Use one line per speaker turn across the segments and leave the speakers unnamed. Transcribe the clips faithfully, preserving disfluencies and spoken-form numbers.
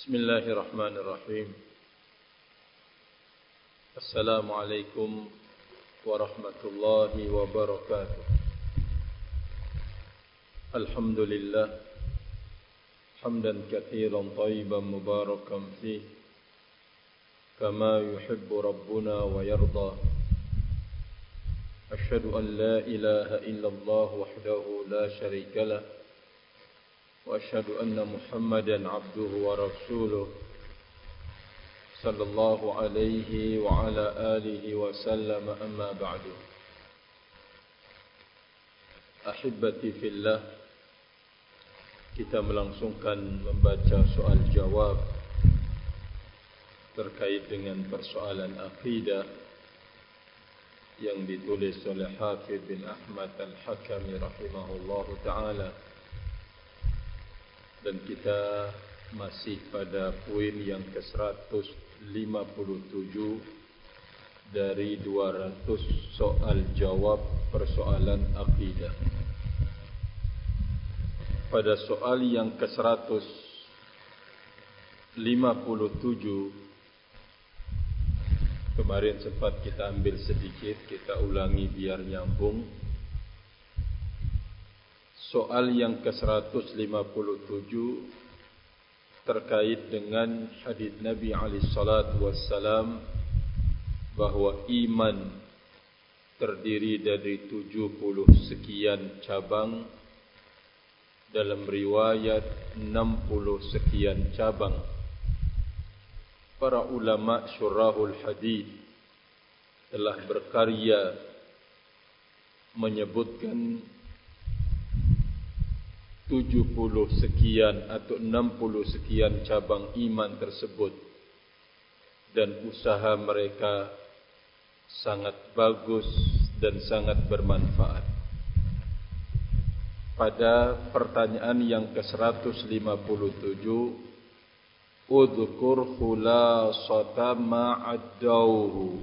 Bismillahirrahmanirrahim. Assalamualaikum warahmatullahi wabarakatuh. Alhamdulillah hamdan katsiran thayyiban mubarakan fihi kama yuhibbu rabbuna wa yarda. Asyhadu an la ilaha illallah wahdahu la syarika lah وأشهد أن محمدًا عبده ورسوله صلى الله عليه وعلى آله وسلم أما بعد. Ahibati fillah, kita melangsungkan membaca soal jawab terkait dengan persoalan akidah yang ditulis oleh Hafidh bin Ahmad Al-Hakami rahimahullahu ta'ala. Dan kita masih pada poin yang ke seratus lima puluh tujuh dari dua ratus soal jawab persoalan akidah. Pada soal yang ke seratus lima puluh tujuh kemarin sempat kita ambil sedikit, kita ulangi biar nyambung. Soal yang ke seratus lima puluh tujuh terkait dengan hadis Nabi alaihi salatu wassalam bahwa iman terdiri dari tujuh puluh sekian cabang, dalam riwayat enam puluh sekian cabang. Para ulama syurahul hadis telah berkarya menyebutkan tujuh puluh sekian atau enam puluh sekian cabang iman tersebut, dan usaha mereka sangat bagus dan sangat bermanfaat. Pada pertanyaan yang ke seratus lima puluh tujuh, udhkur khulasata ma'addauhu,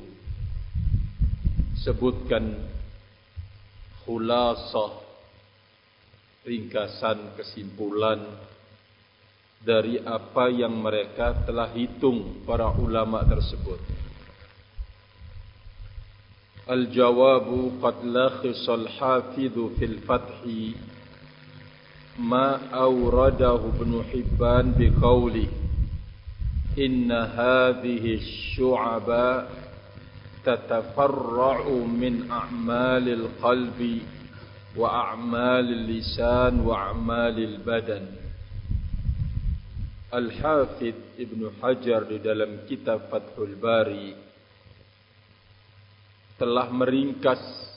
sebutkan khulasah, ringkasan kesimpulan dari apa yang mereka telah hitung para ulama tersebut. Al-jawabu qad lakhisal hafidhu fil fathi ma awradahu ibn Hibban biqawli inna hadhihi syu'aba tatafarra'u min a'malil qalbi wa a'malil lisan wa a'malil badan. Al-Hafidh Ibnu Hajar di dalam kitab Fathul Bari telah meringkas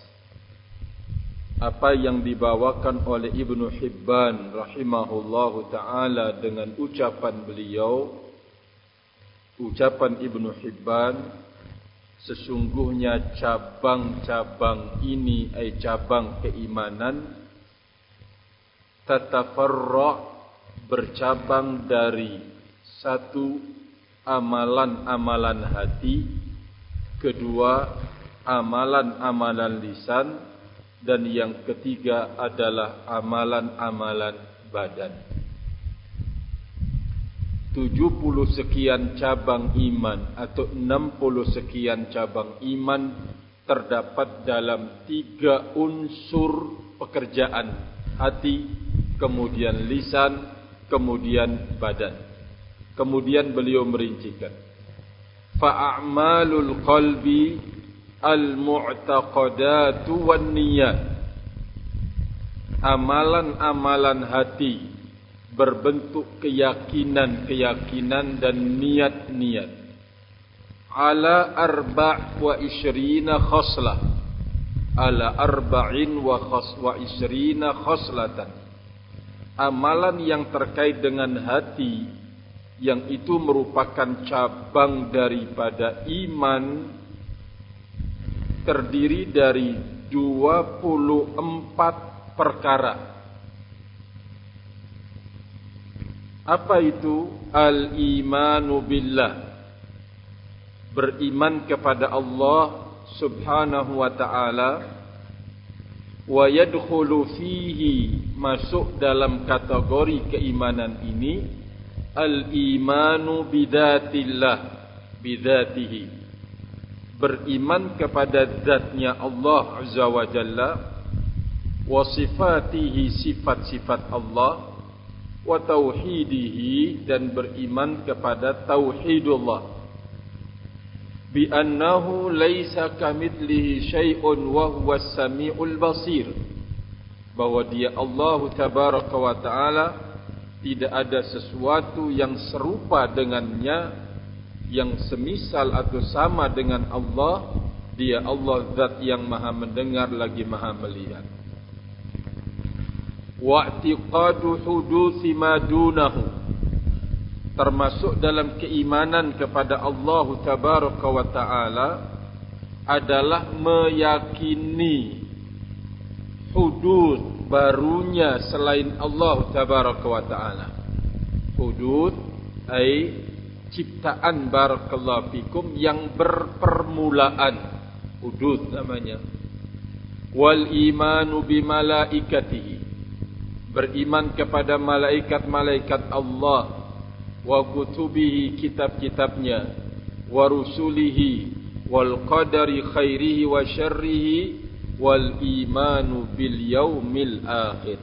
apa yang dibawakan oleh Ibnu Hibban rahimahullahu ta'ala dengan ucapan beliau. Ucapan Ibnu Hibban, sesungguhnya cabang-cabang ini, ay cabang keimanan, tatafarra', bercabang dari satu, amalan-amalan hati, kedua, amalan-amalan lisan, dan yang ketiga adalah amalan-amalan badan. tujuh puluh sekian cabang iman atau enam puluh sekian cabang iman terdapat dalam tiga unsur pekerjaan: hati, kemudian lisan, kemudian badan. Kemudian beliau merincikan, fa'amalul qalbi al-mu'taqadatu wan niyat, amalan-amalan hati berbentuk keyakinan-keyakinan dan niat-niat, ala arba' wa isyrina khoslah, ala arba'in wa khos wa isyrina khoslatan, amalan yang terkait dengan hati, yang itu merupakan cabang daripada iman, terdiri dari dua puluh empat perkara. Apa itu? Al-imanu billah, beriman kepada Allah subhanahu wa ta'ala. Wa yadkhulu fihi, masuk dalam kategori keimanan ini, al-imanu bidzatillah, bidzatihi, beriman kepada zatnya Allah Azza wa Jalla, wa sifatihi, sifat-sifat Allah, wa tauhidihi, dan beriman kepada tauhidullah, bi annahu laisa kamitslihi syai'un wa huwas samiul basir, bahwa dia Allah tabaraka wa taala tidak ada sesuatu yang serupa dengannya, yang semisal atau sama dengan Allah. Dia Allah zat yang maha mendengar lagi maha melihat. Wa'tiqadu hudusi ma dunahu, termasuk dalam keimanan kepada Allah tabaraka wa taala adalah meyakini hudud, barunya selain Allah tabaraka wa taala. Hudud ai ciptaan, barakallahu fikum, yang berpermulaan, hudud namanya. Wal imanu bimalaikatihi, beriman kepada malaikat-malaikat Allah, wa kutubihi, kitab-kitabnya, wa rusulihi, wal qadari khairihi wa syarrihi, wal imanu bil yaumil akhir.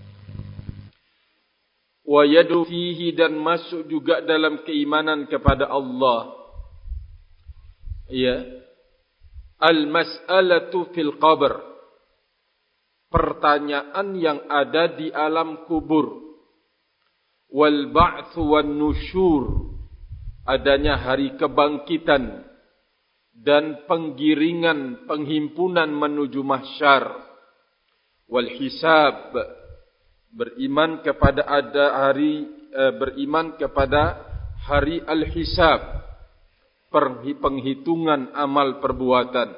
Wa yadu fihi, dan masuk juga dalam keimanan kepada Allah, ya, al mas'alatu fil qabr, pertanyaan yang ada di alam kubur, wal ba'ts wan nusyur, adanya hari kebangkitan dan penggiringan, penghimpunan menuju mahsyar, wal hisab, beriman kepada ada hari eh, beriman kepada hari al hisab, penghitungan amal perbuatan,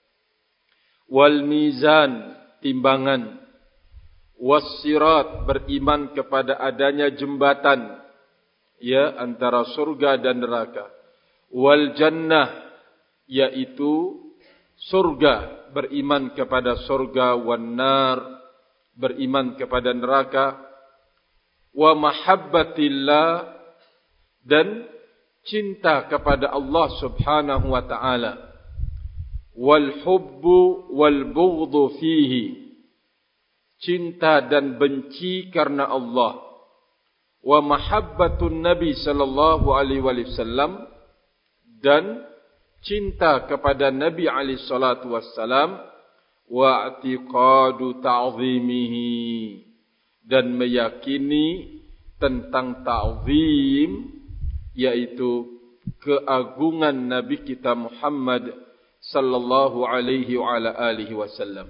wal mizan, timbangan, wassirat, beriman kepada adanya jembatan, ya, antara surga dan neraka, wal jannah, yaitu surga, beriman kepada surga, wan nar, beriman kepada neraka, wa mahabbatillah, dan cinta kepada Allah subhanahu wa ta'ala, wal hubbu wal bughdhu fihi, cinta dan benci karena Allah, wa mahabbatun nabi sallallahu alaihi wasallam, dan cinta kepada Nabi alaihi salatu wassalam, wa i'tiqadu ta'zimihi, dan meyakini tentang ta'zim, yaitu keagungan Nabi kita Muhammad sallallahu alaihi wa ala alihi wasallam.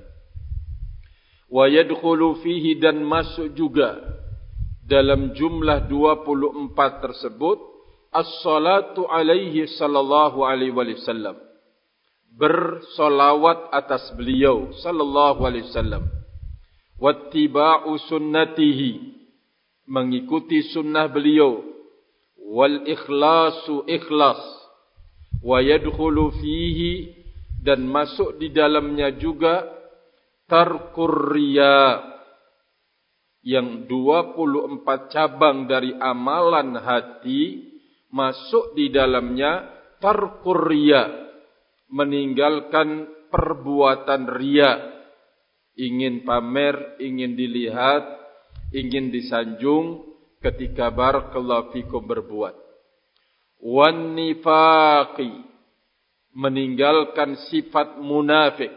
Wa yadkhulu fihi, dan masuk juga dalam jumlah dua puluh empat tersebut as-salatu alaihi sallallahu alaihi wasallam, bersolawat atas beliau sallallahu alaihi wasallam, wattiba'u sunnatihi, mengikuti sunnah beliau, wal ikhlasu, ikhlas, wa yadkhulu fihi, dan masuk di dalamnya juga tarkur riya, yang dua puluh empat cabang dari amalan hati masuk di dalamnya tarkur riya, meninggalkan perbuatan riya, ingin pamer, ingin dilihat, ingin disanjung ketika barakallahu fikum berbuat. Wan nifaqi, meninggalkan sifat munafik.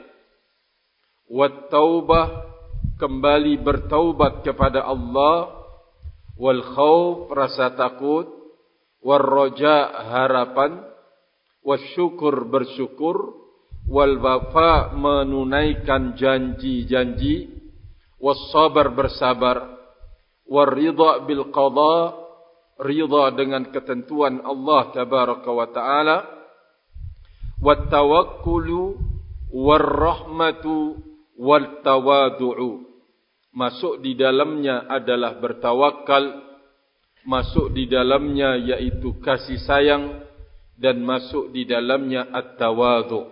Wat taubah, kembali bertaubat kepada Allah. Wal khauf, rasa takut. Wal roja, harapan. Wal syukur, bersyukur. Wal wafa, menunaikan janji-janji. Wal sabar, bersabar. Wal ridha bil qadha, ridha dengan ketentuan Allah tabaraka wa ta'ala. Wat tawakkulu war rahmatu wal tawadu'u, masuk di dalamnya adalah bertawakal, masuk di dalamnya yaitu kasih sayang, dan masuk di dalamnya at-tawadu',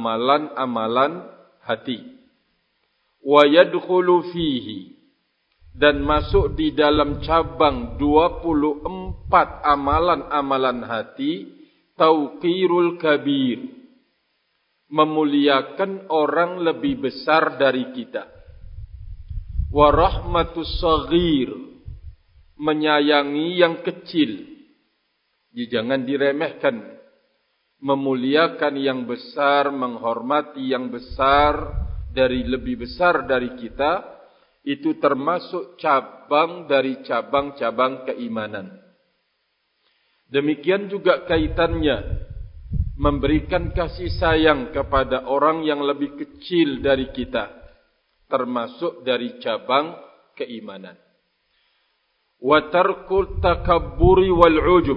amalan-amalan hati. Wa yadkhulu fihi, dan masuk di dalam cabang dua puluh empat amalan-amalan hati, tauqirul kabir, memuliakan orang lebih besar dari kita. Wa rahmatus saghir, menyayangi yang kecil. Jadi jangan diremehkan. Memuliakan yang besar, menghormati yang besar dari lebih besar dari kita, itu termasuk cabang dari cabang-cabang keimanan. Demikian juga kaitannya memberikan kasih sayang kepada orang yang lebih kecil dari kita, termasuk dari cabang keimanan. Wa tarkul takabburi wal ujub,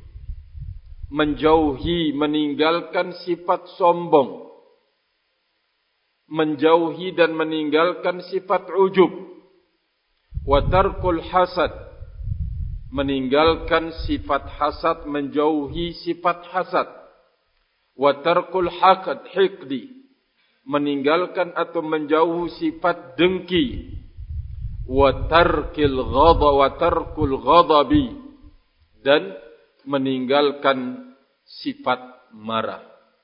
menjauhi, meninggalkan sifat sombong, menjauhi dan meninggalkan sifat ujub. Wa tarkul hasad, meninggalkan sifat hasad, menjauhi sifat hasad. Wa tarkul haqd hiqdi, meninggalkan atau menjauhi sifat dengki. Wa tarkil ghadha wa tarkul ghadabi, dan meninggalkan sifat marah.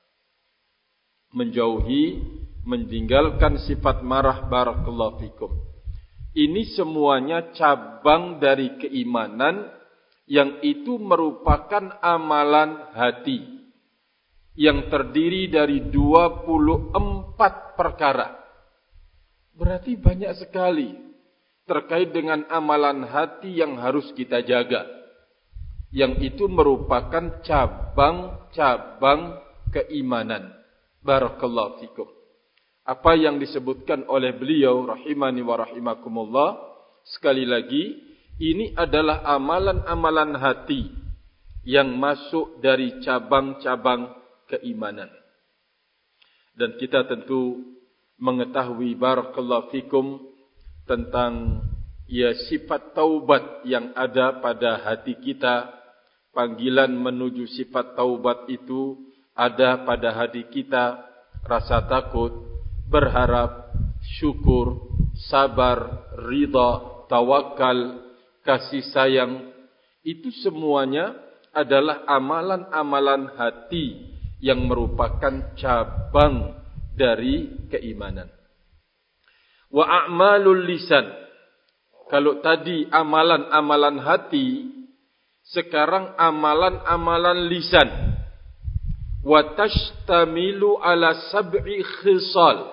Menjauhi, meninggalkan sifat marah. Barakallahu fikum. Ini semuanya cabang dari keimanan yang itu merupakan amalan hati yang terdiri dari dua puluh empat perkara. Berarti banyak sekali terkait dengan amalan hati yang harus kita jaga, yang itu merupakan cabang-cabang keimanan. Barakallahu fikum. Apa yang disebutkan oleh beliau rahimani wa rahimakumullah, sekali lagi, ini adalah amalan-amalan hati yang masuk dari cabang-cabang keimanan. Dan kita tentu mengetahui barakallahu fikum tentang ya sifat taubat yang ada pada hati kita. Panggilan menuju sifat taubat itu ada pada hati kita. Rasa takut, berharap, syukur, sabar, ridha, tawakal, kasih sayang. Itu semuanya adalah amalan-amalan hati yang merupakan cabang dari keimanan. Wa a'malul lisan, kalau tadi amalan-amalan hati, sekarang amalan-amalan lisan. Wa tashtamilu ala sab'i khisal,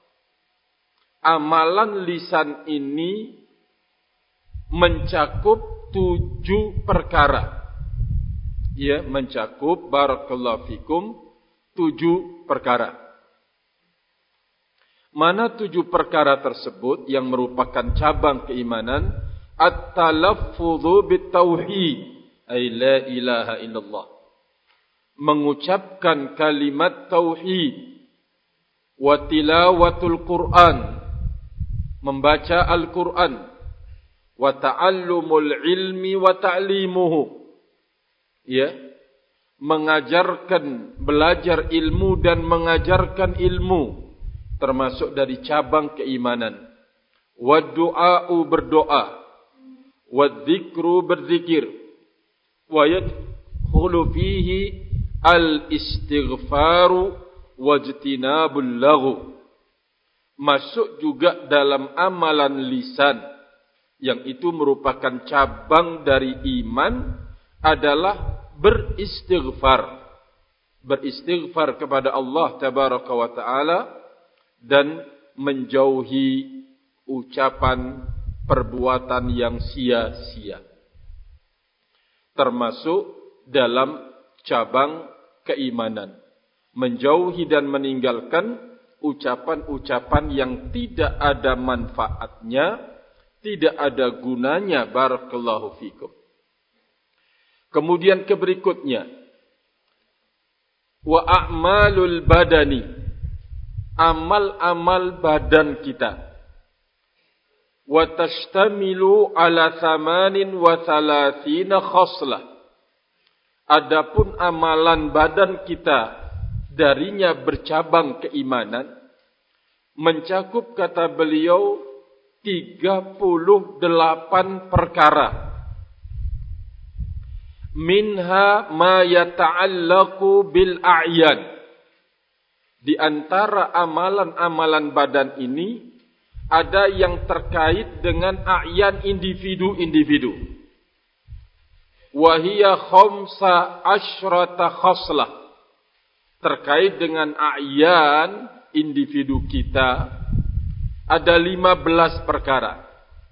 amalan lisan ini mencakup tujuh perkara. Ya, mencakup barakallahu fikum tujuh perkara. Mana tujuh perkara tersebut yang merupakan cabang keimanan? At-talaffudhu bit-tauhid, ay la ilaha illallah, mengucapkan kalimat tauhid. Wa tilawatul Quran, membaca Al-Quran. Wa ta'allumul ilmi wa ta'limuhu, ya, mengajarkan, belajar ilmu dan mengajarkan ilmu, termasuk dari cabang keimanan. Wa du'a'u, berdoa. Wa dzikru, berzikir. Wa yadkhulu fihi al-istighfaru wajtinabul laghu, masuk juga dalam amalan lisan yang itu merupakan cabang dari iman, adalah beristighfar. Beristighfar kepada Allah tabaraka wa ta'ala dan menjauhi ucapan perbuatan yang sia-sia, termasuk dalam cabang keimanan. Menjauhi dan meninggalkan ucapan-ucapan yang tidak ada manfaatnya, tidak ada gunanya. Barakallahu fikum. Kemudian ke berikutnya, wa a'malul badani, amal-amal badan kita. Wa tashtamilu ala thamanin wa thalathina khaslah, adapun amalan badan kita darinya bercabang keimanan, mencakup kata beliau tiga puluh delapan perkara. Minha ma yata'allaqu bil a'yan. Di antara amalan-amalan badan ini ada yang terkait dengan a'yan individu-individu. Wa hiya khamsa asyrata khaslah. Terkait dengan a'yan individu kita ada lima belas perkara.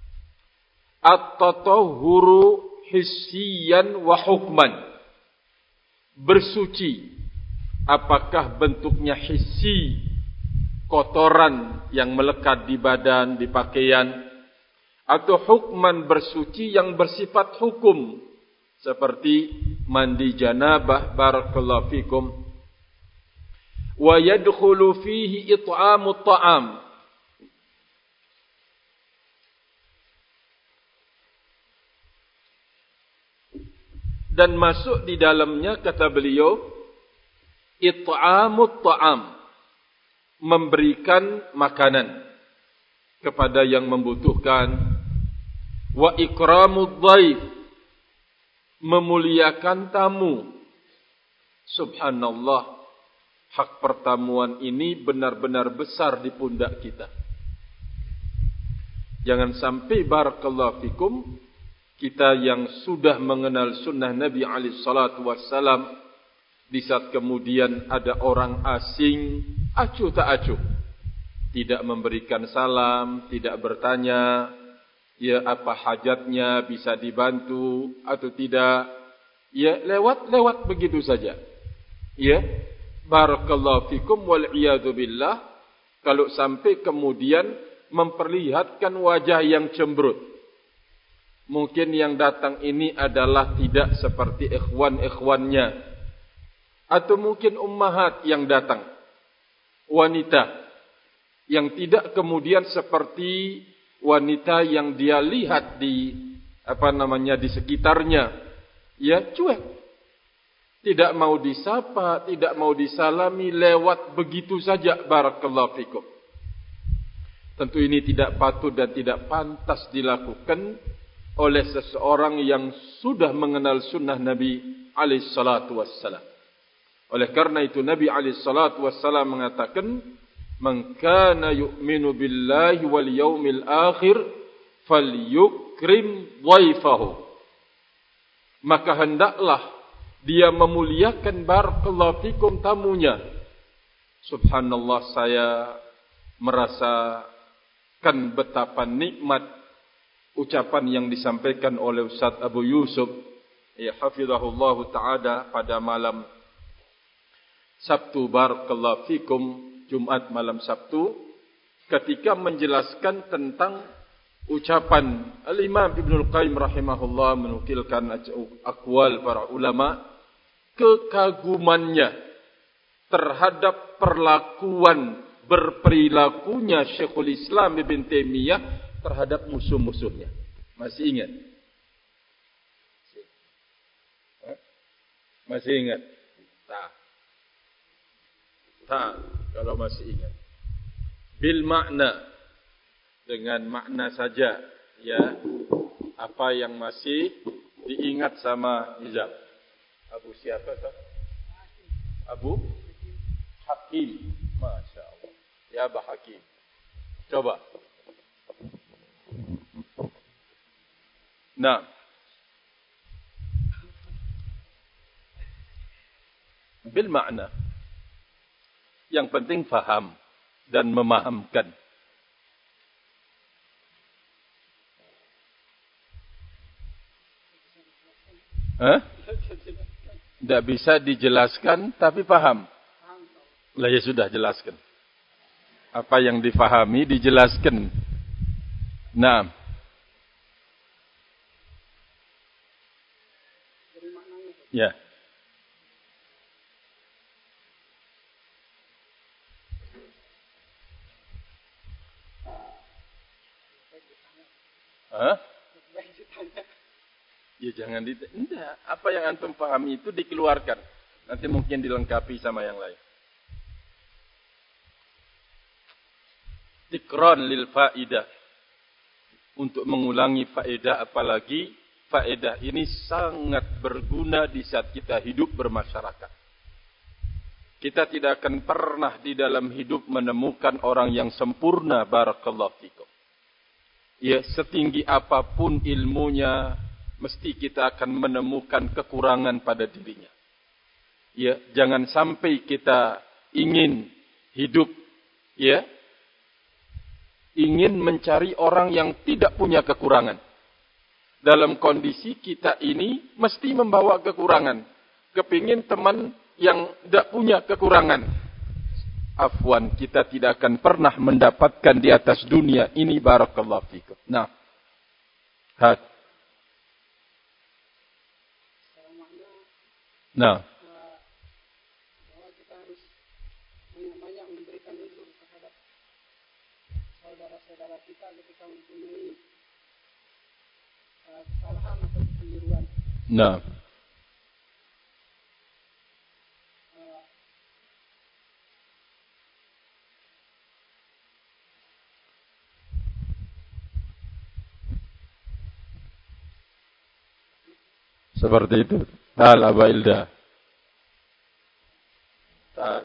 At-tatahhuru hissiyan wa hukman. Bersuci. Apakah bentuknya hissi, kotoran yang melekat di badan, di pakaian, atau hukman bersuci yang bersifat hukum, seperti mandi janabah, barakallahu fikum. Wa yadkhulu fihi it'amut ta'am. Dan masuk di dalamnya, kata beliau, it'amut ta'am, memberikan makanan kepada yang membutuhkan. Wa ikramud dhaif, memuliakan tamu. Subhanallah, hak pertamuan ini benar-benar besar di pundak kita. Jangan sampai barakallahu fikum, kita yang sudah mengenal sunnah Nabi alaihi salatu wassalam, di saat kemudian ada orang asing, acuh tak acuh, tidak memberikan salam, tidak bertanya, ya apa hajatnya, bisa dibantu atau tidak, ya lewat-lewat begitu saja. Ya, barakallahu fikum wal iyadu billah. Kalau sampai kemudian memperlihatkan wajah yang cemberut, mungkin yang datang ini adalah tidak seperti ikhwan-ikhwannya, atau mungkin ummahat yang datang, wanita yang tidak kemudian seperti wanita yang dia lihat di apa namanya di sekitarnya, ya cuek, tidak mau disapa, tidak mau disalami, lewat begitu saja. Barakallahu fikum. Tentu ini tidak patut dan tidak pantas dilakukan oleh seseorang yang sudah mengenal sunnah Nabi alaihi salatu wassalam. Oleh karena itu Nabi alaihi salatu wassalam mengatakan, "Man kana yu'minu billahi wal yaumil akhir falyukrim dhaifahu." Maka hendaklah dia memuliakan barakallahu fikum tamunya. Subhanallah, saya merasakan betapa nikmat ucapan yang disampaikan oleh Ustaz Abu Yusuf, ya hafizahullahu ta'ala, pada malam Sabtu barakallahu fikum, Jumat malam Sabtu, ketika menjelaskan tentang ucapan Al-Imam Ibnul Qayyim rahimahullah, menukilkan aqwal para ulama, kekagumannya terhadap perlakuan berperilakunya Syekhul Islam Ibn Taimiyah terhadap musuh-musuhnya. Masih ingat? Masih ingat? Tak. Tak, kalau masih ingat. Bil makna, dengan makna saja, ya. Apa yang masih diingat sama Hizab. Abu siapa tak? Abu Hakim. Masya Allah. Ya Abu Hakim. Coba. Nah. Bil makna. Yang penting faham dan memahamkan. Hah? Tidak bisa dijelaskan tapi paham. Lah ya sudah, jelaskan. Apa yang difahami dijelaskan. Nah. Ya. Hah? Ya jangan di, enggak. Apa yang antum pahami itu dikeluarkan. Nanti mungkin dilengkapi sama yang lain. Tikran lil faidah. untuk mengulangi faedah, apalagi faedah ini sangat berguna di saat kita hidup bermasyarakat. Kita tidak akan pernah di dalam hidup menemukan orang yang sempurna, barakallahu fikum. Ya, setinggi apapun ilmunya, mesti kita akan menemukan kekurangan pada dirinya. Ya, jangan sampai kita ingin hidup, ya, ingin mencari orang yang tidak punya kekurangan. Dalam kondisi kita ini mesti membawa kekurangan. Kepingin teman yang tidak punya kekurangan. Afwan, kita tidak akan pernah mendapatkan di atas dunia ini, barakallahu fikum. Nah, hat. Nah,
bahwa kita harus banyak memberikan itu terhadap saudara-saudara kita ketika mempunyai kesalahan atau kekeliruan.
Nah. Seperti itu. Tal Aba Ilda. Tal.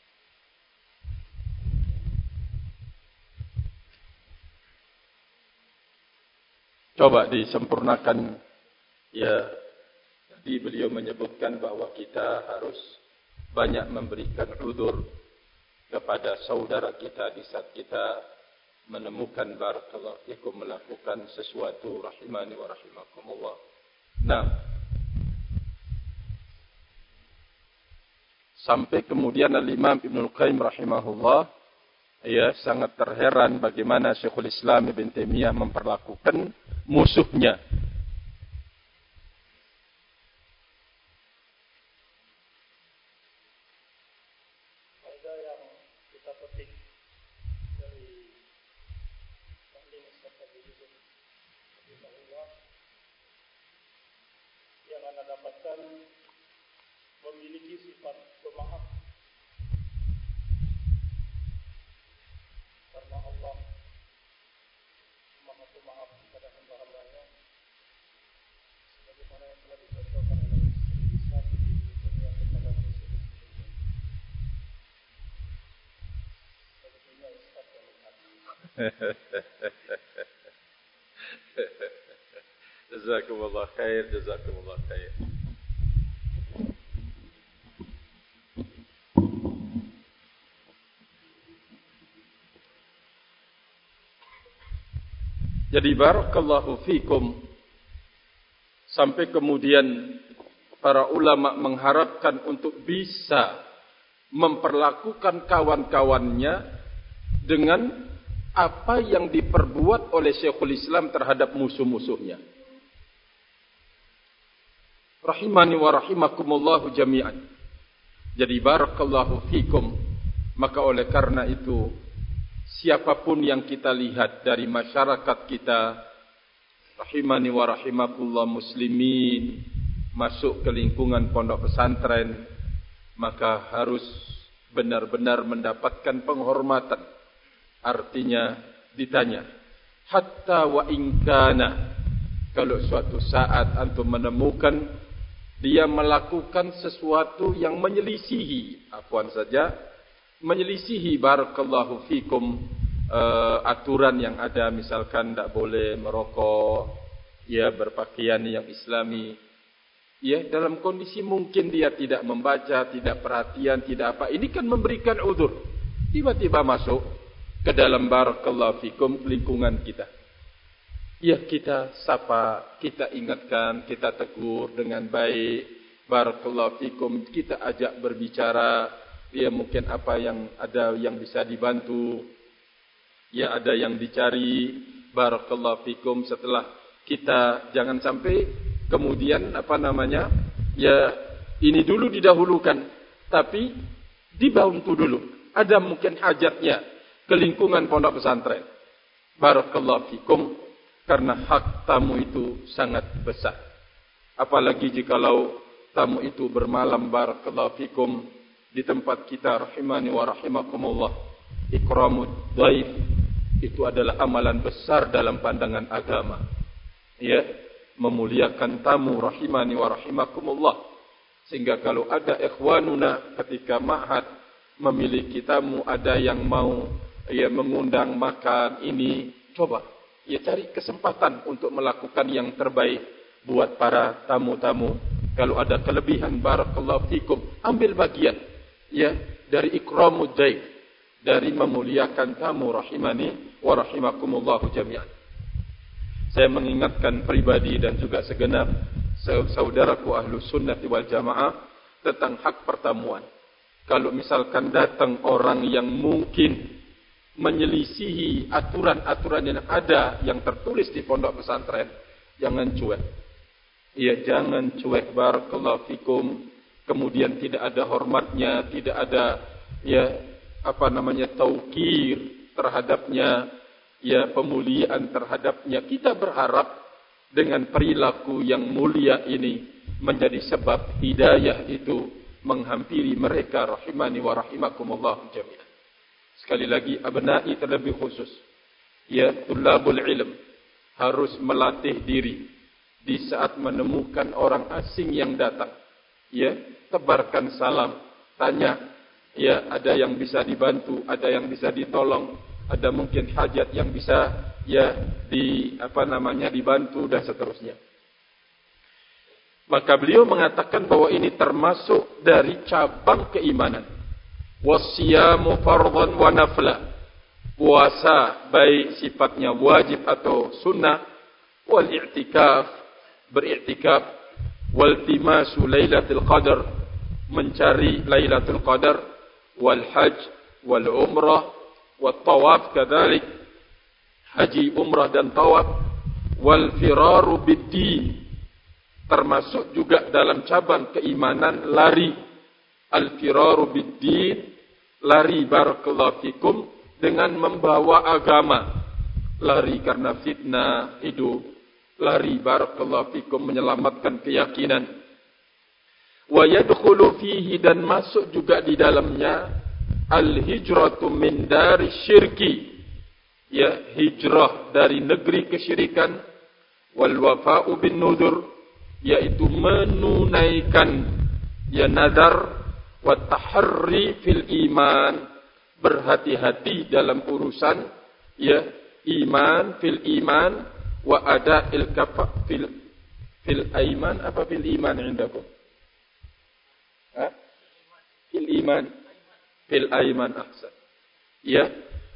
Coba disempurnakan. Ya, tadi beliau menyebutkan bahwa kita harus banyak memberikan udzur kepada saudara kita di saat kita menemukan barakallahu fikum melakukan sesuatu, rahimani wa rahimakumullah. Nah, sampai kemudian Al-Imam Ibnul Qayyim rahimahullah, ya, sangat terheran bagaimana Syekhul Islam Ibn Taimiyah memperlakukan musuhnya.
Faedah yang kita petik dari Tahlim Ustaz Abu Yusuf rahimahullah, yang Anda dapatkan memiliki sifat pemaaf karena Allah Maha Pemaaf kepada hamba-hambanya, sebagaimana yang telah dicontohkan oleh Islam di dunia kepada Rasulullah. Sebetulnya Ustaz yang mengatakan.
Jazakumullah khair, jazakumullah khair. Jadi barakallahu fikum, sampai kemudian para ulama mengharapkan untuk bisa memperlakukan kawan-kawannya dengan apa yang diperbuat oleh Syekhul Islam terhadap musuh-musuhnya. Rahimani wa rahimakumullahu jami'an. Jadi barakallahu fikum, maka oleh karena itu, siapapun yang kita lihat dari masyarakat kita, rahimani wa rahimakumullah muslimin, masuk ke lingkungan pondok pesantren, maka harus benar-benar mendapatkan penghormatan. Artinya ditanya, hatta wa ingkana, kalau suatu saat antum menemukan dia melakukan sesuatu yang menyelisihi, afwan saja, menyelisihi barakallahu fikum uh, aturan yang ada, misalkan tidak boleh merokok, ya, berpakaian yang islami, ya, dalam kondisi mungkin dia tidak membaca, tidak perhatian, tidak apa, ini kan memberikan udzur. Tiba-tiba masuk ke dalam barakallahu fikum lingkungan kita, ya, kita sapa, kita ingatkan, kita tegur dengan baik, barakallahu fikum, kita ajak berbicara, ya, mungkin apa yang ada yang bisa dibantu, ya, ada yang dicari, barakallahu fikum. Setelah kita, jangan sampai kemudian apa namanya, ya, ini dulu didahulukan, tapi dibantu dulu. Ada mungkin hajatnya ke lingkungan pondok pesantren, barakallahu fikum, karena hak tamu itu sangat besar. Apalagi jikalau tamu itu bermalam, barakallahu fikum, di tempat kita, rahimani wa rahimakumullah, ikramud dhaif, itu adalah amalan besar dalam pandangan agama. Ya, memuliakan tamu rahimani wa rahimakumullah. Sehingga kalau ada ikhwanuna ketika ma'had memiliki tamu, ada yang mau ya mengundang makan ini, coba ya cari kesempatan untuk melakukan yang terbaik buat para tamu-tamu. Kalau ada kelebihan, barakallahu fikum, ambil bagian ya dari ikramud daif, dari memuliakan tamu rahimani wa rahimakumullah jami'an. Saya mengingatkan pribadi dan juga segenap saudaraku ahlu sunnah wal jamaah tentang hak pertamuan. Kalau misalkan datang orang yang mungkin menyelisihi aturan-aturan yang ada, yang tertulis di pondok pesantren, jangan cuek. Ya, jangan cuek, barakallahu fikum. Kemudian tidak ada hormatnya, tidak ada ya apa namanya taukir terhadapnya, ya pemuliaan terhadapnya. Kita berharap dengan perilaku yang mulia ini menjadi sebab hidayah itu menghampiri mereka rahimani wa rahimakumullah jami'an. Sekali lagi, abna'i terlebih khusus, ya tulabul ilm, harus melatih diri di saat menemukan orang asing yang datang. Ya, tebarkan salam, tanya, ya ada yang bisa dibantu, ada yang bisa ditolong, ada mungkin hajat yang bisa ya di apa namanya dibantu dan seterusnya. Maka beliau mengatakan bahwa ini termasuk dari cabang keimanan. Wasiyamu fardhan wa nafla. Puasa baik sifatnya wajib atau sunnah, wal i'tikaf, beriktikaf, wal timasu lailatul qadar, mencari lailatul qadar, wal hajj wal umrah, wat tawaf kadzalik, haji, umrah dan tawaf, wal firaru bid-din, termasuk juga dalam cabang keimanan lari, al firaru bid-din, lari barakallahu fikum dengan membawa agama, lari karena fitnah hidup, lari barakallahu fikum menyelamatkan keyakinan. Wa yadkhulu fihi, dan masuk juga di dalamnya al hijratu min dari syirki, ya hijrah dari negeri kesyirikan, wal wafa'u bin nudur, yaitu menunaikan ya nadar, wa taharri fil iman, berhati-hati dalam urusan ya iman, fil iman, wa ada'il kafa fil fil aiman, apa fil iman indakum? Ha? Fil iman, fil aiman ahsan. Ya,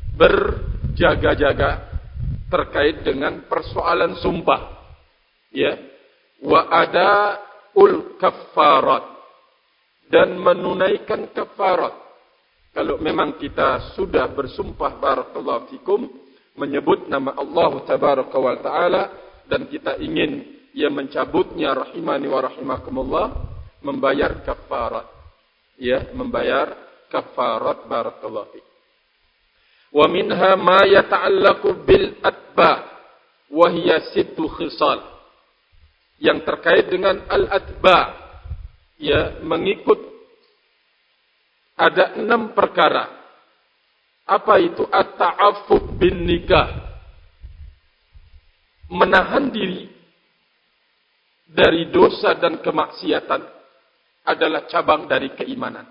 berjaga-jaga terkait dengan persoalan sumpah. Ya, wa ada'ul kafarat, dan menunaikan kafarat. Kalau memang kita sudah bersumpah barakallahu fikum, menyebut nama Allah tabaraka wa ta'ala, dan kita ingin ia mencabutnya rahimani wa rahimakumullah, membayar kafarat. Ya, membayar kafarat barakallahu fikum. Wa minha ma yata'allaqu bil atba, wa hiya sittu khisal, yang terkait dengan al atba, ya mengikut, ada enam perkara. Apa itu? At-ta'affuf bin nikah, menahan diri dari dosa dan kemaksiatan adalah cabang dari keimanan.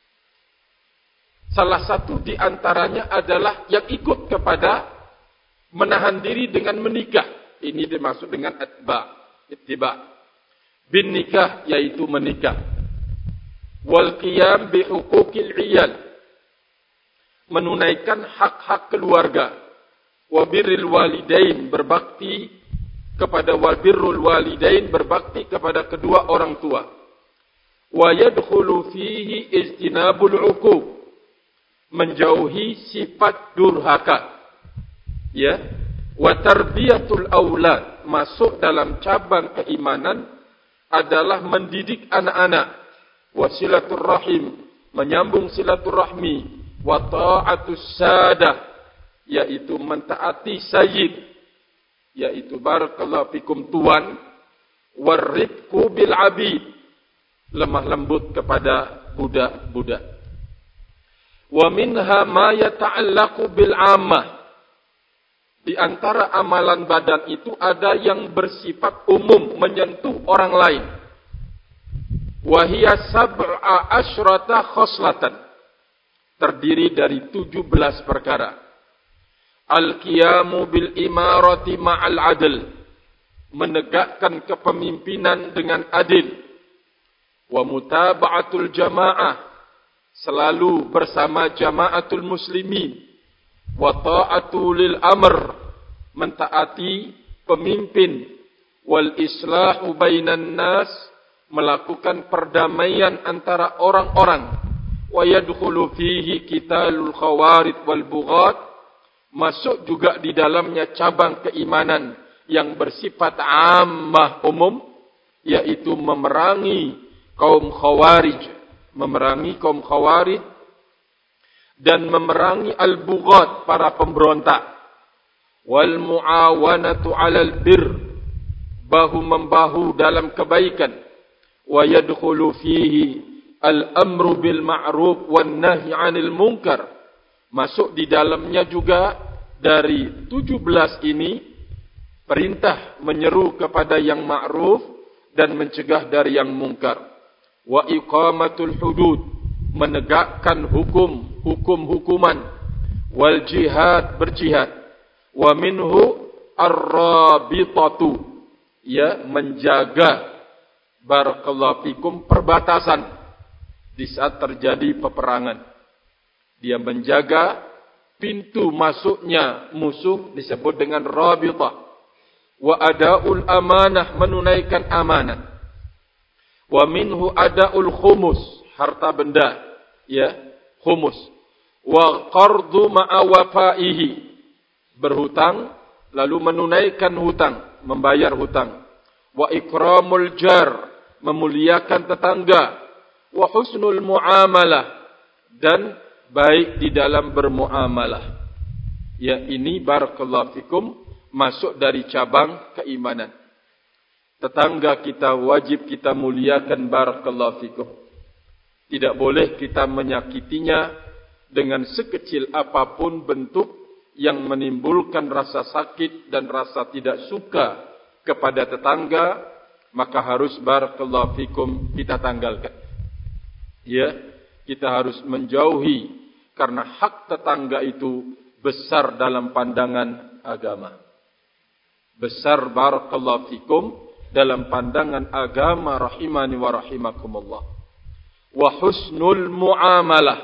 Salah satu di antaranya adalah yang ikut kepada menahan diri dengan menikah. Ini dimaksud dengan atba, ittiba. Bin nikah, yaitu menikah. Wal qiyam bi huquqil iyal, menunaikan hak-hak keluarga. Wa birrul walidain, berbakti kepada wa birrul walidain, berbakti kepada kedua orang tua. Wa yadkhulu fihi ijtinabul uquq, menjauhi sifat durhaka. Ya, wa tarbiyatul aulad, masuk dalam cabang keimanan adalah mendidik anak-anak. Wasilatul rahim, menyambung silaturahmi. Wa ta'atus sadah, yaitu mentaati sayyid, yaitu barakallahu fikum tuan. Warifqu bil abid, lemah lembut kepada budak-budak. Wa minha ma yata'allaqu bil ammah, Di antara amalan badan itu ada yang bersifat umum, menyentuh orang lain. Wahia sab'a asyrata khoslatan. Terdiri dari tujuh belas perkara. Al-qiyamu bil imarati ma'al adl. Menegakkan kepemimpinan dengan adil. Wa mutaba'atul jama'ah. Selalu bersama jama'atul muslimin. Wa ta'atu lil amr. Mentaati pemimpin. Wal islahu bainan nas. Melakukan perdamaian antara orang-orang. Wa yadkhulu fihi qitalul khawarij wal bughat. Masuk juga di dalamnya cabang keimanan yang bersifat ammah umum, yaitu memerangi kaum khawarij, memerangi kaum khawarij dan memerangi al-bughat, para pemberontak. Wal muawanatu 'alal bir, bahu membahu dalam kebaikan. Wa yadkhulu fihi al-amru bil ma'ruf wan nahyi 'anil munkar. Masuk di dalamnya juga dari tujuh belas ini perintah menyeru kepada yang ma'ruf dan mencegah dari yang mungkar. Wa iqamatul hudud, menegakkan hukum, hukum-hukuman. Wal jihad, berjihad. Wa minhu ar-rabitatu, ya, menjaga barakallahu fikum perbatasan di saat terjadi peperangan. Dia menjaga pintu masuknya musuh, disebut dengan rabitah. Wa adaul amanah, menunaikan amanah. Wa minhu adaul khumus, harta benda, ya, khumus. Wa qardu ma'a wafaihi, berhutang lalu menunaikan hutang, membayar hutang. Wa ikramul jar, memuliakan tetangga. Wa husnul muamalah, dan baik di dalam bermuamalah. Ya, ini barakallahu fikum masuk dari cabang keimanan. Tetangga kita wajib kita muliakan, barakallahu fikum. Tidak boleh kita menyakitinya dengan sekecil apapun bentuk yang menimbulkan rasa sakit dan rasa tidak suka kepada tetangga, maka harus barakallahu fikum kita tanggalkan. Ya, kita harus menjauhi, karena hak tetangga itu besar dalam pandangan agama. Besar barakallahu fikum dalam pandangan agama, rahimani wa rahimakumullah. Wa husnul muamalah,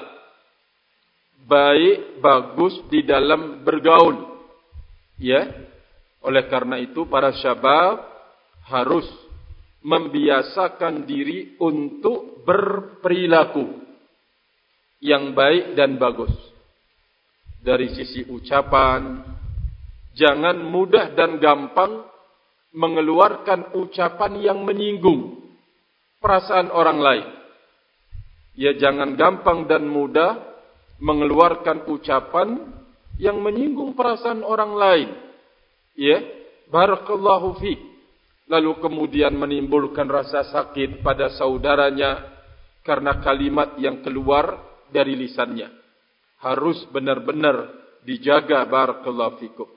baik, bagus di dalam bergaul. Ya, oleh karena itu para syabab harus membiasakan diri untuk berperilaku yang baik dan bagus. Dari sisi ucapan, jangan mudah dan gampang mengeluarkan ucapan yang menyinggung perasaan orang lain. Ya, jangan gampang dan mudah mengeluarkan ucapan yang menyinggung perasaan orang lain. Ya, barakallahu fiik. Lalu kemudian menimbulkan rasa sakit pada saudaranya karena kalimat yang keluar dari lisannya. Harus benar-benar dijaga, barakallahu fikum.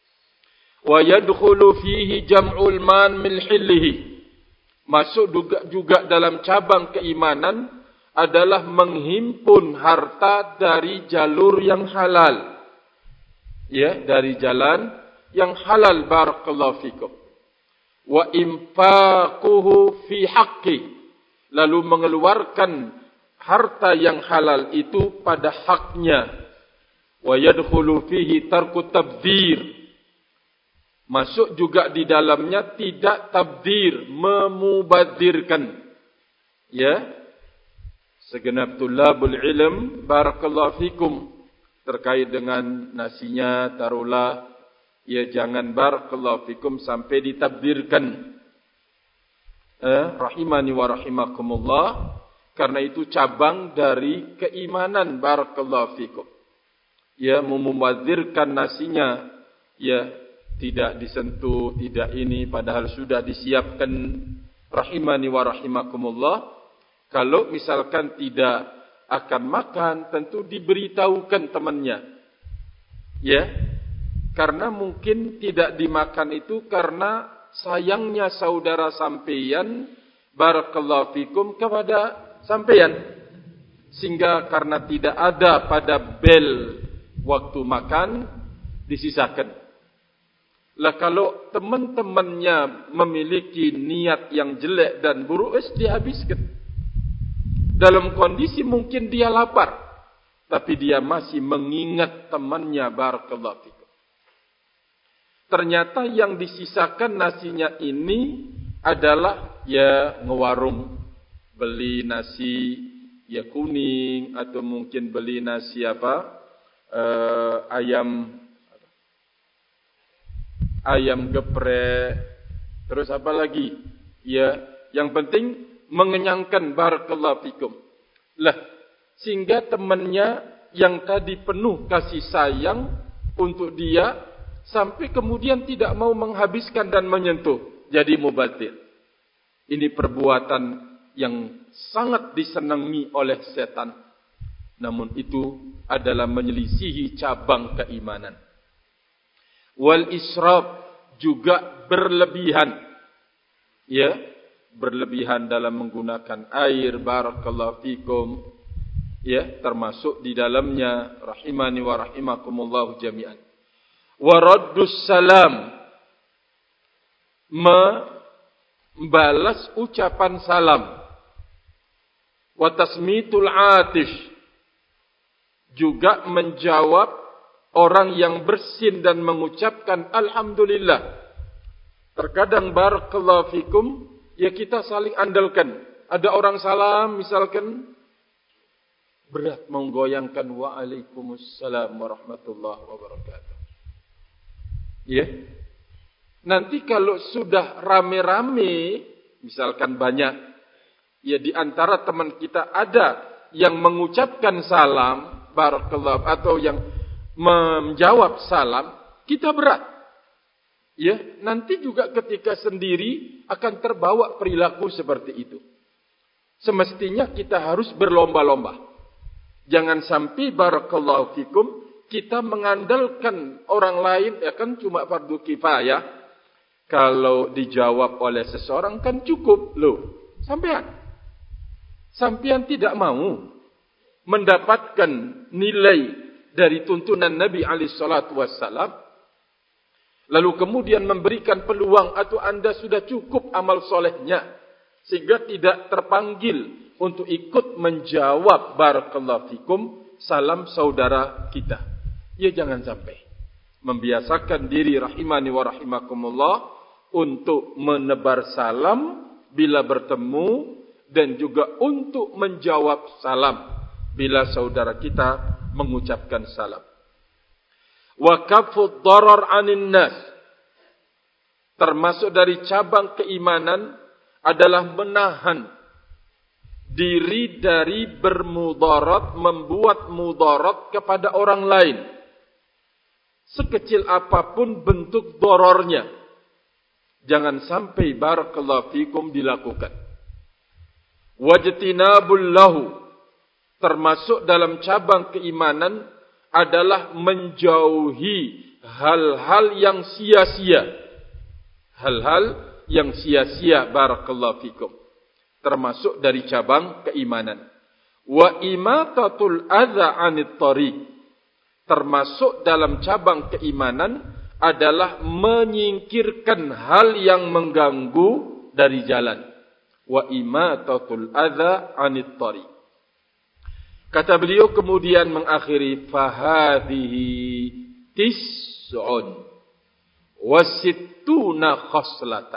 Wa yadkhulu fihi jam'ul man min hillihi. Masuk juga, juga dalam cabang keimanan adalah menghimpun harta dari jalur yang halal. Ya, dari jalan yang halal, barakallahu fikum. Wa infaquhu fi haqqi, lalu mengeluarkan harta yang halal itu pada haknya. Wa yadkhulu fihi tarku tabdzir, masuk juga di dalamnya tidak tabdzir, memubadzirkan. Ya, segenap tulabul ilm, barakallahu fikum, terkait dengan nasinya, taruhlah, ya, jangan barakallahu fikum sampai ditabdirkan. Eh, rahimani wa rahimakumullah. Karena itu cabang dari keimanan, barakallahu fikum. Ya, memubadzirkan nasinya, ya, tidak disentuh, tidak ini, padahal sudah disiapkan, rahimani wa rahimakumullah. Kalau misalkan tidak akan makan, tentu diberitahukan temannya. Ya, Karena mungkin tidak dimakan itu karena sayangnya saudara sampeyan barakallahu fikum kepada sampeyan. Sehingga karena tidak ada pada bel waktu makan disisakan. Lah kalau teman-temannya memiliki niat yang jelek dan buruk, es dihabiskan. Dalam kondisi mungkin dia lapar, tapi dia masih mengingat temannya barakallahu fikum. Ternyata yang disisakan nasinya ini adalah ya ngewarung, beli nasi ya kuning atau mungkin beli nasi apa uh, ayam ayam geprek, terus apa lagi? Ya, yang penting mengenyangkan barakallahu fikum. Lah, sehingga temannya yang tadi penuh kasih sayang untuk dia sampai kemudian tidak mau menghabiskan dan menyentuh, jadi mubadzir. Ini perbuatan yang sangat disenangi oleh setan. Namun itu adalah menyelisihi cabang keimanan. Wal israf, juga berlebihan. Ya, berlebihan dalam menggunakan air barakallahu fikum. Ya, termasuk di dalamnya rahimani wa rahimakumullah jami'an. Wa raddus salam, membalas ucapan salam. Wa tasmitul atish, juga menjawab orang yang bersin dan mengucapkan alhamdulillah. Terkadang barakallahu fikum, ya kita saling andalkan. Ada orang salam misalkan, berat menggoyangkan waalaikumsalam warahmatullahi wabarakatuh. Ya. Nanti kalau sudah rame-rame, misalkan banyak, ya di antara teman kita ada yang mengucapkan salam barakallahu atau yang menjawab salam, kita berat. Ya, nanti juga ketika sendiri akan terbawa perilaku seperti itu. Semestinya kita harus berlomba-lomba. Jangan sampai barakallahu fikum kita mengandalkan orang lain, ya kan cuma fardu kifayah. Kalau dijawab oleh seseorang kan cukup. Loh, sampean. Sampean tidak mau mendapatkan nilai dari tuntunan Nabi alaihi salatu wassalam, lalu kemudian memberikan peluang atau anda sudah cukup amal solehnya sehingga tidak terpanggil untuk ikut menjawab barakallahu fikum salam saudara kita. Ya, jangan sampai membiasakan diri rahimani wa rahimakumullah untuk menebar salam bila bertemu dan juga untuk menjawab salam bila saudara kita mengucapkan salam. Wa kafud darar anin nas, termasuk dari cabang keimanan adalah menahan diri dari bermudarat, membuat mudarat kepada orang lain. Sekecil apapun bentuk dorornya, jangan sampai barakallahu fikum dilakukan. Wajtinabul lahu, termasuk dalam cabang keimanan adalah menjauhi hal-hal yang sia-sia. Hal-hal yang sia-sia barakallahu fikum. Termasuk dari cabang keimanan. Wa imatatul adza 'anit thariq, termasuk dalam cabang keimanan adalah menyingkirkan hal yang mengganggu dari jalan. Wa imatatul adza 'anit thariq. Kata beliau kemudian mengakhiri, fahadhihi tis'un wasittuna khoslatan.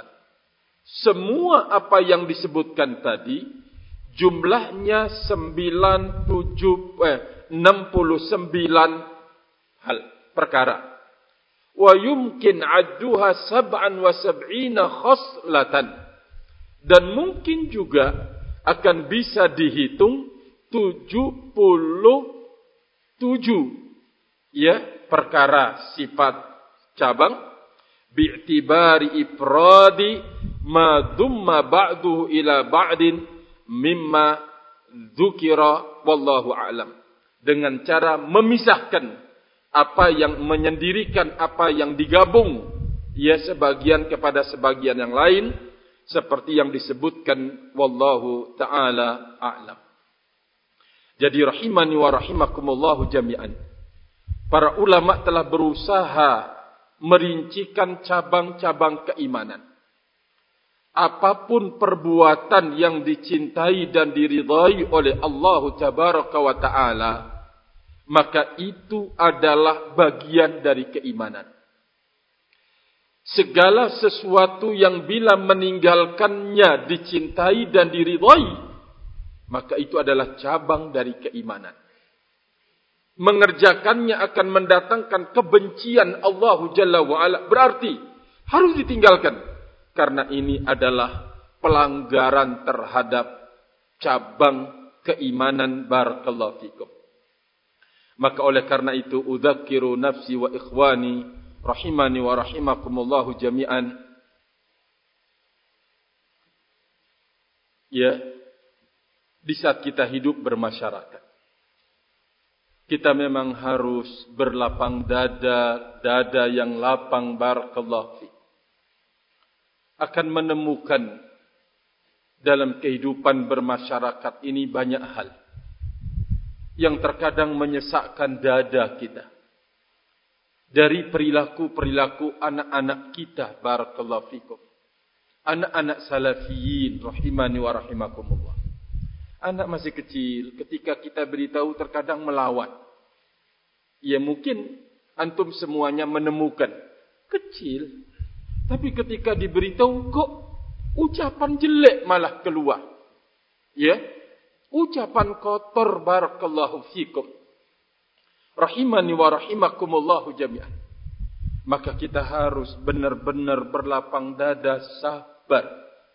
Semua apa yang disebutkan tadi jumlahnya sembilan tujuh eh, enam puluh sembilan hal perkara. Wa yumkin adduha sab'an wa sab'ina khoslatan, dan mungkin juga akan bisa dihitung tujuh puluh tujuh ya perkara sifat cabang bi'tibari ifradi ma dumma ba'duhu ila ba'din mimma dzukira wallahu a'lam, dengan cara memisahkan apa yang menyendirikan, apa yang digabung, ya sebagian kepada sebagian yang lain, seperti yang disebutkan, wallahu ta'ala a'lam. Jadi rahimani wa rahimakumullahu jami'an. Para ulama telah berusaha merincikan cabang-cabang keimanan. Apapun perbuatan yang dicintai dan diridai oleh Allah Tabaraka wa Ta'ala, maka itu adalah bagian dari keimanan. Segala sesuatu yang bila meninggalkannya dicintai dan diridai, maka itu adalah cabang dari keimanan. Mengerjakannya akan mendatangkan kebencian Allah Jalla wa'ala, berarti harus ditinggalkan, karena ini adalah pelanggaran terhadap cabang keimanan. Barakallahu fikum. Maka oleh karena itu, udzakiru nafsi wa ikhwani rahimani wa rahimakumullahu jami'an. Ya, di saat kita hidup bermasyarakat, kita memang harus berlapang dada, dada yang lapang. Barakallahu fikum. Akan menemukan dalam kehidupan bermasyarakat ini banyak hal yang terkadang menyesakkan dada kita. Dari perilaku-perilaku anak-anak kita, barakallahu fikum. Anak-anak salafiyin, rahimani wa rahimakumullah. Anak masih kecil, ketika kita beritahu terkadang melawan. Ya mungkin antum semuanya menemukan. Kecil. Tapi ketika diberitahu kok ucapan jelek malah keluar. Ya. Ucapan kotor, barakallahu fikum. Rahimani wa rahimakumullahu jami'an. Maka kita harus benar-benar berlapang dada, sabar.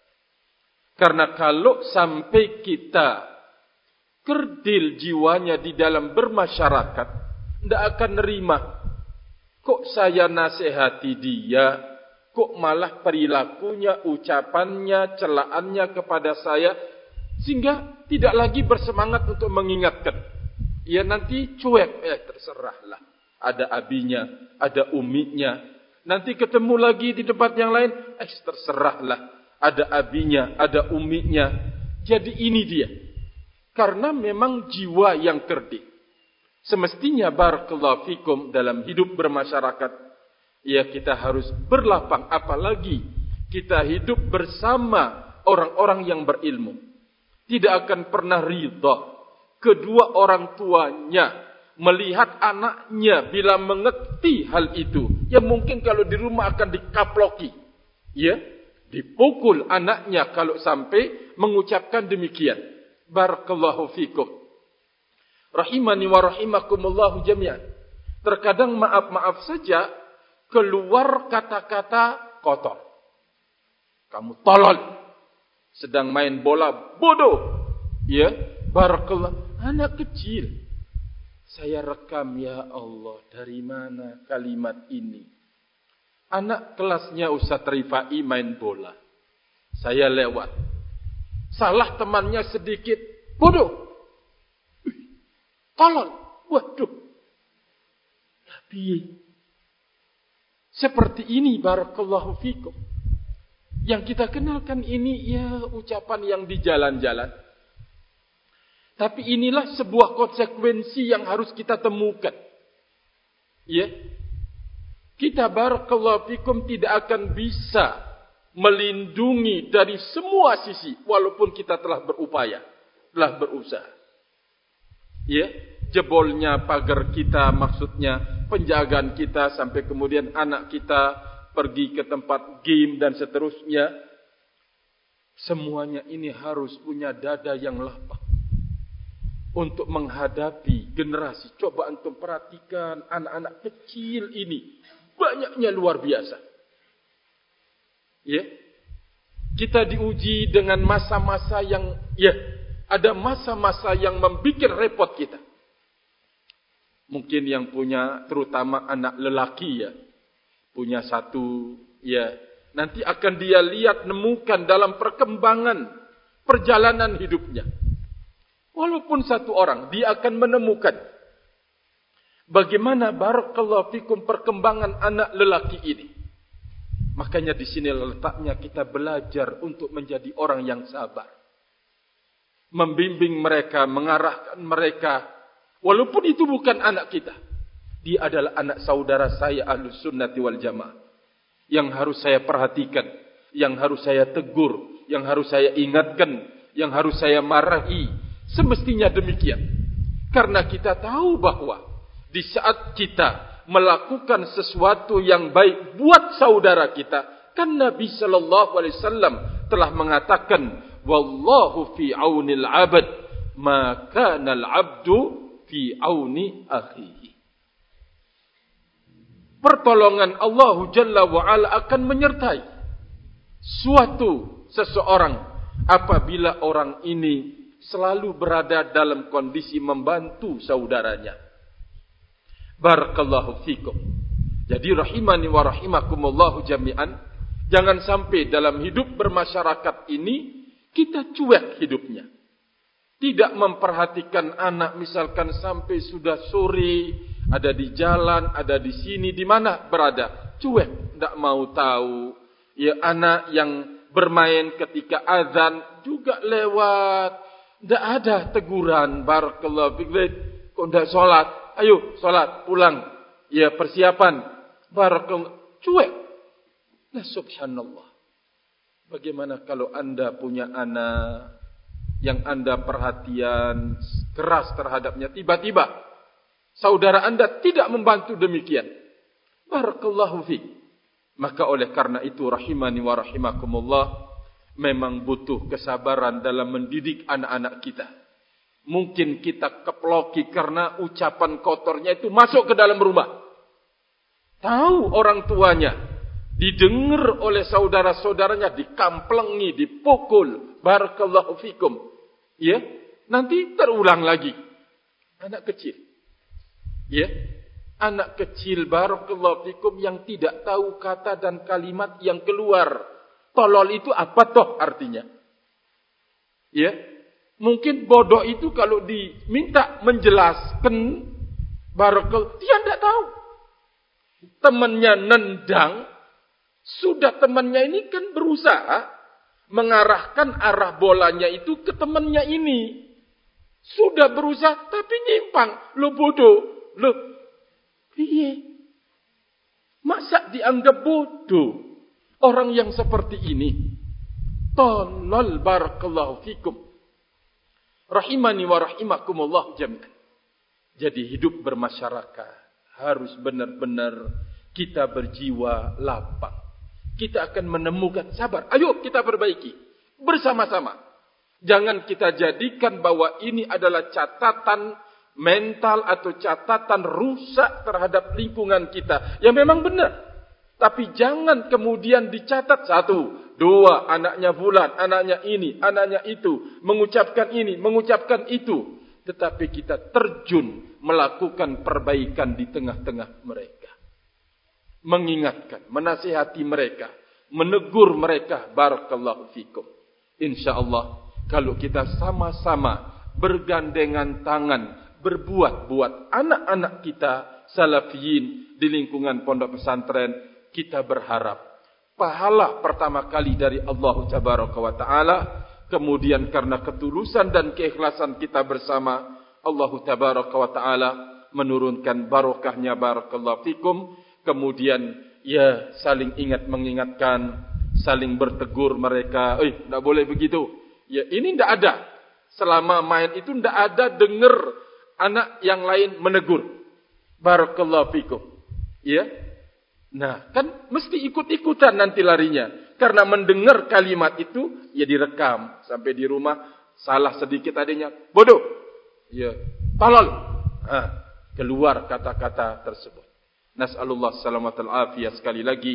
Karena kalau sampai kita kerdil jiwanya di dalam bermasyarakat, tidak akan nerima. Kok saya nasihati dia, kok malah perilakunya, ucapannya, celaannya kepada saya, sehingga tidak lagi bersemangat untuk mengingatkan. Ya nanti cuek, eh terserahlah. Ada abinya, ada uminya. Nanti ketemu lagi di tempat yang lain, eh terserahlah. Ada abinya, ada uminya. Jadi ini dia. Karena memang jiwa yang kerdil. Semestinya barakallahu fikum dalam hidup bermasyarakat, ya kita harus berlapang, apalagi kita hidup bersama orang-orang yang berilmu. Tidak akan pernah ridha kedua orang tuanya melihat anaknya bila mengerti hal itu. Ya mungkin kalau di rumah akan dikaploki. Ya, dipukul anaknya kalau sampai mengucapkan demikian. Barakallahu fikum. Rahimani wa rahimakumullahu jami'an. Terkadang maaf-maaf saja keluar kata-kata kotor. Kamu tolol. Sedang main bola bodoh. Ya, barakallah. Anak kecil. Saya rekam, ya Allah, dari mana kalimat ini? Anak kelasnya Ustaz Rifai main bola. Saya lewat. Salah temannya sedikit. Bodoh. Tolol. Waduh. Tapi seperti ini barakallahu fikum. Yang kita kenalkan ini ya ucapan yang di jalan-jalan. Tapi inilah sebuah konsekuensi yang harus kita temukan. Ya. Kita barakallahu fikum tidak akan bisa melindungi dari semua sisi walaupun kita telah berupaya, telah berusaha. Ya, jebolnya pagar kita, maksudnya penjagaan kita sampai kemudian anak kita pergi ke tempat game dan seterusnya. Semuanya ini harus punya dada yang lapang untuk menghadapi generasi. Coba antum perhatikan anak-anak kecil ini. Banyaknya luar biasa. Ya. Kita diuji dengan masa-masa yang ya, ada masa-masa yang membuat repot kita. Mungkin yang punya terutama anak lelaki ya. Punya satu, ya, nanti akan dia lihat, nemukan dalam perkembangan perjalanan hidupnya. Walaupun satu orang, dia akan menemukan Bagaimana barakallahu fikum perkembangan anak lelaki ini. Makanya di sini letaknya kita belajar untuk menjadi orang yang sabar. Membimbing mereka, mengarahkan mereka. Walaupun itu bukan anak kita. Dia adalah anak saudara saya Ahlus Sunnati wal Jamaah. Yang harus saya perhatikan. Yang harus saya tegur. Yang harus saya ingatkan. Yang harus saya marahi. Semestinya demikian. Karena kita tahu bahwa di saat kita melakukan sesuatu yang baik buat saudara kita, kan Nabi sallallahu alaihi wasallam telah mengatakan, wallahu fi aunil 'abd ma kana al-'abdu fi auni akhihi. Pertolongan Allah Jalla wa Ala akan menyertai suatu seseorang apabila orang ini selalu berada dalam kondisi membantu saudaranya. Barakallahu fikum. Jadi rahimani wa rahimakumullahu jami'an. Jangan sampai dalam hidup bermasyarakat ini kita cuek hidupnya. Tidak memperhatikan anak misalkan sampai sudah sore, ada di jalan, ada di sini, di mana berada. Cuek, tidak mau tahu. Ya, anak yang bermain ketika azan juga lewat. Tidak ada teguran. Barakallahu fikum. Kok tidak sholat? Ayo salat, pulang. Ya, persiapan. Barakallahu. Cuek. Nah, subhanallah. Bagaimana kalau anda punya anak yang anda perhatian keras terhadapnya, tiba-tiba saudara anda tidak membantu demikian. Barakallahu fiik. Maka oleh karena itu rahimani wa rahimakumullah, memang butuh kesabaran dalam mendidik anak-anak kita. Mungkin kita keploki karena ucapan kotornya itu masuk ke dalam rumah. Tahu orang tuanya, didengar oleh saudara-saudaranya, dikamplengi, dipukul. Barakallahu fikum. Ya, nanti terulang lagi. Anak kecil. Ya, anak kecil barakallahu fikum yang tidak tahu kata dan kalimat yang keluar. Tolol itu apa toh artinya? Ya. Mungkin bodoh itu kalau diminta menjelaskan, barakallahu, dia tidak tahu. Temannya nendang, sudah temannya ini kan berusaha mengarahkan arah bolanya itu ke temannya ini. Sudah berusaha, tapi nyimpang. Lo bodoh. Lo, iya. Masa dianggap bodoh? Orang yang seperti ini. Tolol barakallahu fikum. Rahimani wa rahimakumullah jami'an. Jadi hidup bermasyarakat harus benar-benar kita berjiwa lapang. Kita akan menemukan sabar. Ayo kita perbaiki bersama-sama. Jangan kita jadikan bahwa ini adalah catatan mental atau catatan rusak terhadap lingkungan kita. Yang memang benar. Tapi jangan kemudian dicatat satu, dua, anaknya fulan, anaknya ini, anaknya itu, mengucapkan ini, mengucapkan itu. Tetapi kita terjun melakukan perbaikan di tengah-tengah mereka. Mengingatkan, menasihati mereka, menegur mereka. Barakallahu fikum. InsyaAllah, kalau kita sama-sama bergandengan tangan, berbuat buat anak-anak kita, salafiyin di lingkungan pondok pesantren, kita berharap pahala pertama kali dari Allah Tabaraka wa Ta'ala. Kemudian karena ketulusan dan keikhlasan kita bersama, Allah Tabaraka wa Ta'ala menurunkan barokahnya. Barakallahu fikum. Kemudian ya saling ingat mengingatkan, saling bertegur mereka. Eh, tidak boleh begitu. Ya, ini tidak ada. Selama main itu tidak ada dengar anak yang lain menegur. Barakallahu fikum. Ya. Nah, kan mesti ikut-ikutan nanti larinya. Karena mendengar kalimat itu, ya direkam. Sampai di rumah, salah sedikit adanya, bodoh. Ya, tolol. Nah, keluar kata-kata tersebut. Nas'alullah salamatul afiyah sekali lagi.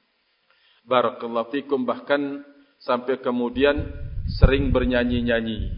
Barakallahu fikum. Bahkan sampai kemudian sering bernyanyi-nyanyi.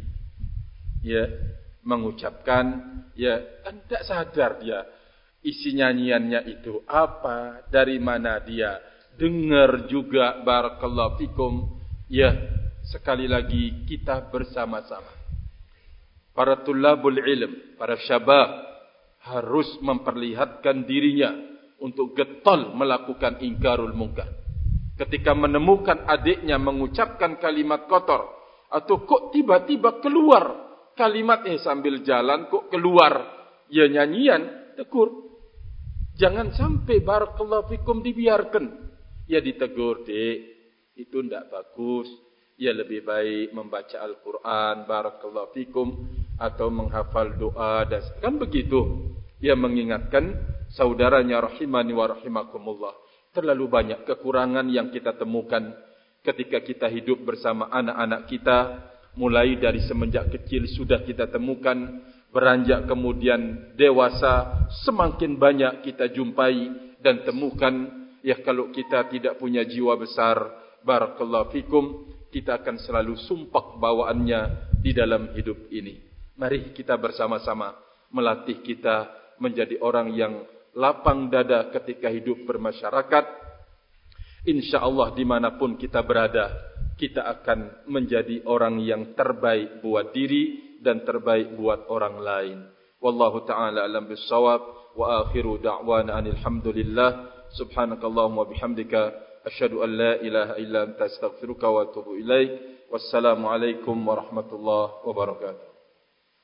Ya, mengucapkan, ya, kan tidak sadar dia. Isi nyanyiannya itu apa, dari mana dia dengar juga. Barakallahu fikum. Ya, sekali lagi kita bersama-sama, para tulabul ilm, para syabab, harus memperlihatkan dirinya untuk getol melakukan ingkarul munkar. Ketika menemukan adiknya mengucapkan kalimat kotor, atau kok tiba-tiba keluar kalimat eh sambil jalan kok keluar ya nyanyian, tegur. Jangan sampai barakallahu fikum dibiarkan. Ya ditegur, Dek, itu tidak bagus. Ya lebih baik membaca Al-Quran barakallahu fikum atau menghafal doa dan kan begitu. Ya mengingatkan saudaranya rahimani wa rahimakumullah. Terlalu banyak kekurangan yang kita temukan ketika kita hidup bersama anak-anak kita. Mulai dari semenjak kecil sudah kita temukan, beranjak kemudian dewasa, semakin banyak kita jumpai dan temukan. Ya kalau kita tidak punya jiwa besar, barakallahu fikum, kita akan selalu sumpah bawaannya di dalam hidup ini. Mari kita bersama-sama melatih kita menjadi orang yang lapang dada ketika hidup bermasyarakat. InsyaAllah dimanapun kita berada, kita akan menjadi orang yang terbaik buat diri dan terbaik buat orang lain. Wallahu ta'ala alam bissawab. Wa akhiru da'wana anilhamdulillah. Subhanakallahumma bihamdika. Asyhadu an la ilaha illa anta astaghfiruka wa atubu ilaik. Wassalamualaikum warahmatullahi wabarakatuh.